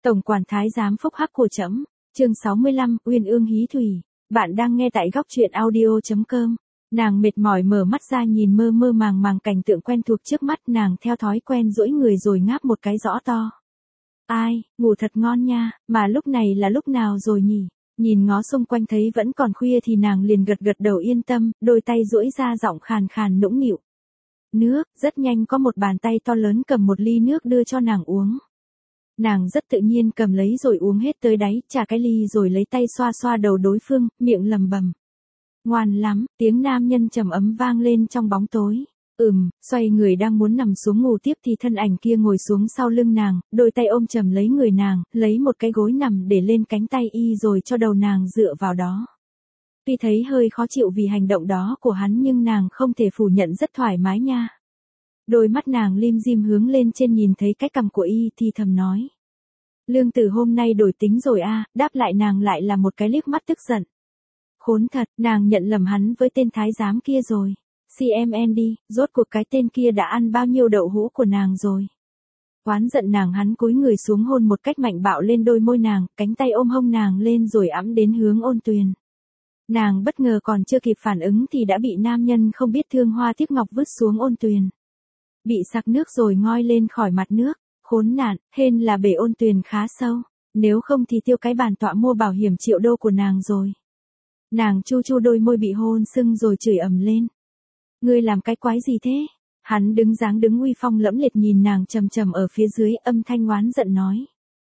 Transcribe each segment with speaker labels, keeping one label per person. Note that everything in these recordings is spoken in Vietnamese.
Speaker 1: Tổng quản thái giám phúc hắc của trẫm. Chương 65, Uyên ương hí thủy. Bạn đang nghe tại góc truyện audio.com. Nàng mệt mỏi mở mắt ra nhìn mơ mơ màng màng cảnh tượng quen thuộc trước mắt, nàng theo thói quen duỗi người rồi ngáp một cái rõ to. Ai, ngủ thật ngon nha, mà lúc này là lúc nào rồi nhỉ? Nhìn ngó xung quanh thấy vẫn còn khuya thì nàng liền gật gật đầu yên tâm, đôi tay duỗi ra giọng khàn khàn nũng nịu. Nước, rất nhanh có một bàn tay to lớn cầm một ly nước đưa cho nàng uống. Nàng rất tự nhiên cầm lấy rồi uống hết tới đáy, trả cái ly rồi lấy tay xoa xoa đầu đối phương, miệng lầm bầm. Ngoan lắm, tiếng nam nhân trầm ấm vang lên trong bóng tối. Xoay người đang muốn nằm xuống ngủ tiếp thì thân ảnh kia ngồi xuống sau lưng nàng, đôi tay ôm chầm lấy người nàng, lấy một cái gối nằm để lên cánh tay y rồi cho đầu nàng dựa vào đó. Tuy thấy hơi khó chịu vì hành động đó của hắn nhưng nàng không thể phủ nhận rất thoải mái nha. Đôi mắt nàng lim dim hướng lên trên nhìn thấy cái cằm của y thì thầm nói. Lương tử hôm nay đổi tính rồi a, đáp lại nàng lại là một cái liếc mắt tức giận. Khốn thật, nàng nhận lầm hắn với tên thái giám kia rồi. CMN đi, rốt cuộc cái tên kia đã ăn bao nhiêu đậu hũ của nàng rồi. Oán giận nàng hắn cúi người xuống hôn một cách mạnh bạo lên đôi môi nàng, cánh tay ôm hông nàng lên rồi ẵm đến hướng Ôn Tuyền. Nàng bất ngờ còn chưa kịp phản ứng thì đã bị nam nhân không biết thương hoa tiếc ngọc vứt xuống Ôn Tuyền. Bị sặc nước rồi ngoi lên khỏi mặt nước, khốn nạn, hên là bể Ôn Tuyền khá sâu, nếu không thì tiêu cái bàn tọa mua bảo hiểm triệu đô của nàng rồi. Nàng chu chu đôi môi bị hôn sưng rồi chửi ầm lên. Ngươi làm cái quái gì thế? Hắn đứng uy phong lẫm liệt nhìn nàng trầm trầm ở phía dưới, âm thanh oán giận nói.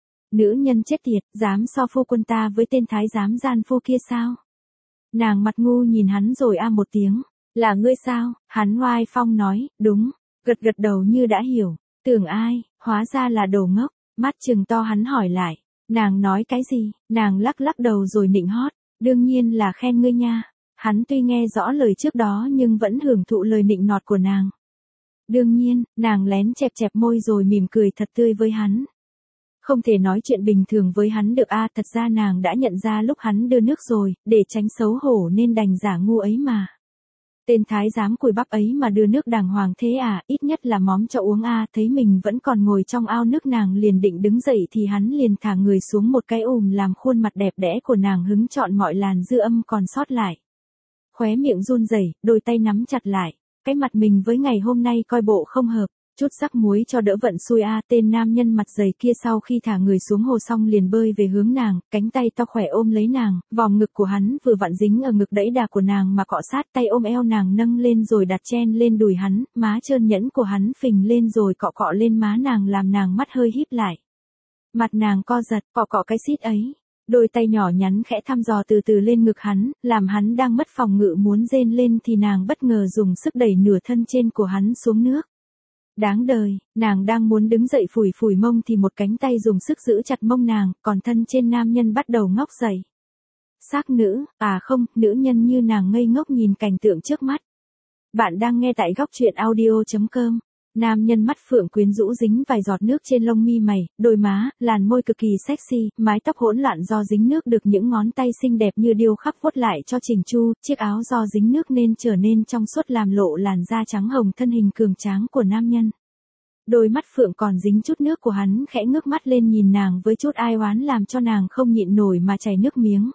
Speaker 1: Nữ nhân chết tiệt, dám so phu quân ta với tên thái giám gian phu kia sao? Nàng mặt ngu nhìn hắn rồi một tiếng. Là ngươi sao? Hắn oai phong nói, đúng. Gật gật đầu như đã hiểu. Tưởng ai, hóa ra là đồ ngốc. Mắt trừng to hắn hỏi lại. Nàng nói cái gì? Nàng lắc lắc đầu rồi nịnh hót. Đương nhiên là khen ngươi nha. Hắn tuy nghe rõ lời trước đó nhưng vẫn hưởng thụ lời nịnh nọt của nàng. Đương nhiên, nàng lén chẹp chẹp môi rồi mỉm cười thật tươi với hắn. Không thể nói chuyện bình thường với hắn được thật ra nàng đã nhận ra lúc hắn đưa nước rồi, để tránh xấu hổ nên đành giả ngu ấy mà. Tên thái giám cùi bắp ấy mà đưa nước đàng hoàng thế ít nhất là móm cho uống thấy mình vẫn còn ngồi trong ao nước nàng liền định đứng dậy thì hắn liền thả người xuống một cái làm khuôn mặt đẹp đẽ của nàng hứng trọn mọi làn dư âm còn sót lại. Khóe miệng run rẩy, đôi tay nắm chặt lại, cái mặt mình với ngày hôm nay coi bộ không hợp, chút rắc muối cho đỡ vận xui tên nam nhân mặt dày kia sau khi thả người xuống hồ xong liền bơi về hướng nàng, cánh tay to khỏe ôm lấy nàng, vòng ngực của hắn vừa vặn dính ở ngực đẫy đà của nàng mà cọ sát, tay ôm eo nàng nâng lên rồi đặt chen lên đùi hắn, má trơn nhẵn của hắn phình lên rồi cọ cọ lên má nàng làm nàng mắt hơi híp lại. Mặt nàng co giật, cọ cọ cái xít ấy. Đôi tay nhỏ nhắn khẽ thăm dò từ từ lên ngực hắn, làm hắn đang mất phòng ngự muốn rên lên thì nàng bất ngờ dùng sức đẩy nửa thân trên của hắn xuống nước. Đáng đời, nàng đang muốn đứng dậy phủi phủi mông thì một cánh tay dùng sức giữ chặt mông nàng, còn thân trên nam nhân bắt đầu ngóc dậy. Xác nữ, không, nữ nhân như nàng ngây ngốc nhìn cảnh tượng trước mắt. Bạn đang nghe tại góc truyện audio.com. Nam nhân mắt phượng quyến rũ dính vài giọt nước trên lông mi mày, đôi má, làn môi cực kỳ sexy, mái tóc hỗn loạn do dính nước được những ngón tay xinh đẹp như điêu khắc vuốt lại cho chỉnh chu, chiếc áo do dính nước nên trở nên trong suốt làm lộ làn da trắng hồng thân hình cường tráng của nam nhân. Đôi mắt phượng còn dính chút nước của hắn khẽ ngước mắt lên nhìn nàng với chút ai oán làm cho nàng không nhịn nổi mà chảy nước miếng.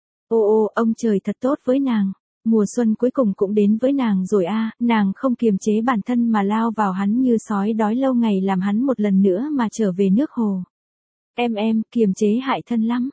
Speaker 1: Ô ông trời thật tốt với nàng. Mùa xuân cuối cùng cũng đến với nàng rồi nàng không kiềm chế bản thân mà lao vào hắn như sói đói lâu ngày làm hắn một lần nữa mà trở về nước hồ. Em, kiềm chế hại thân lắm,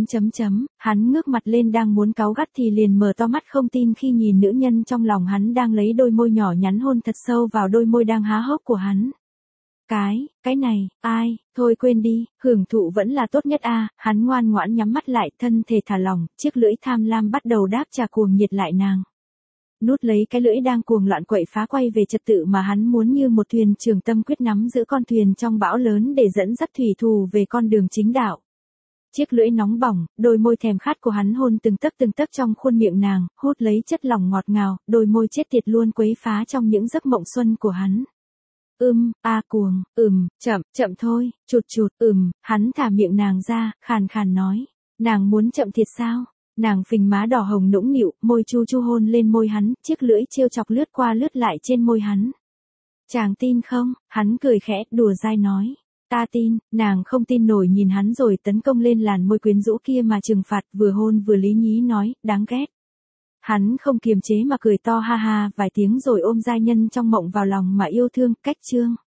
Speaker 1: hắn ngước mặt lên đang muốn cáu gắt thì liền mở to mắt không tin khi nhìn nữ nhân trong lòng hắn đang lấy đôi môi nhỏ nhắn hôn thật sâu vào đôi môi đang há hốc của hắn. Cái này, thôi quên đi, hưởng thụ vẫn là tốt nhất hắn ngoan ngoãn nhắm mắt lại thân thể thả lỏng, chiếc lưỡi tham lam bắt đầu đáp trả cuồng nhiệt lại nàng. Nút lấy cái lưỡi đang cuồng loạn quậy phá quay về trật tự mà hắn muốn như một thuyền trưởng tâm quyết nắm giữ con thuyền trong bão lớn để dẫn dắt thủy thủ về con đường chính đạo. Chiếc lưỡi nóng bỏng, đôi môi thèm khát của hắn hôn từng tấc trong khuôn miệng nàng, hút lấy chất lỏng ngọt ngào, đôi môi chết tiệt luôn quấy phá trong những giấc mộng xuân của hắn. Cuồng, chậm thôi, chụt, hắn thả miệng nàng ra, khàn khàn nói. Nàng muốn chậm thiệt sao? Nàng phình má đỏ hồng nũng nịu, môi chu chu hôn lên môi hắn, chiếc lưỡi trêu chọc lướt qua lướt lại trên môi hắn. Chàng tin không? Hắn cười khẽ, đùa dai nói. Ta tin, nàng không tin nổi nhìn hắn rồi tấn công lên làn môi quyến rũ kia mà trừng phạt, vừa hôn vừa lý nhí nói, đáng ghét. Hắn không kiềm chế mà cười to ha ha vài tiếng rồi ôm giai nhân trong mộng vào lòng mà yêu thương, cách chương.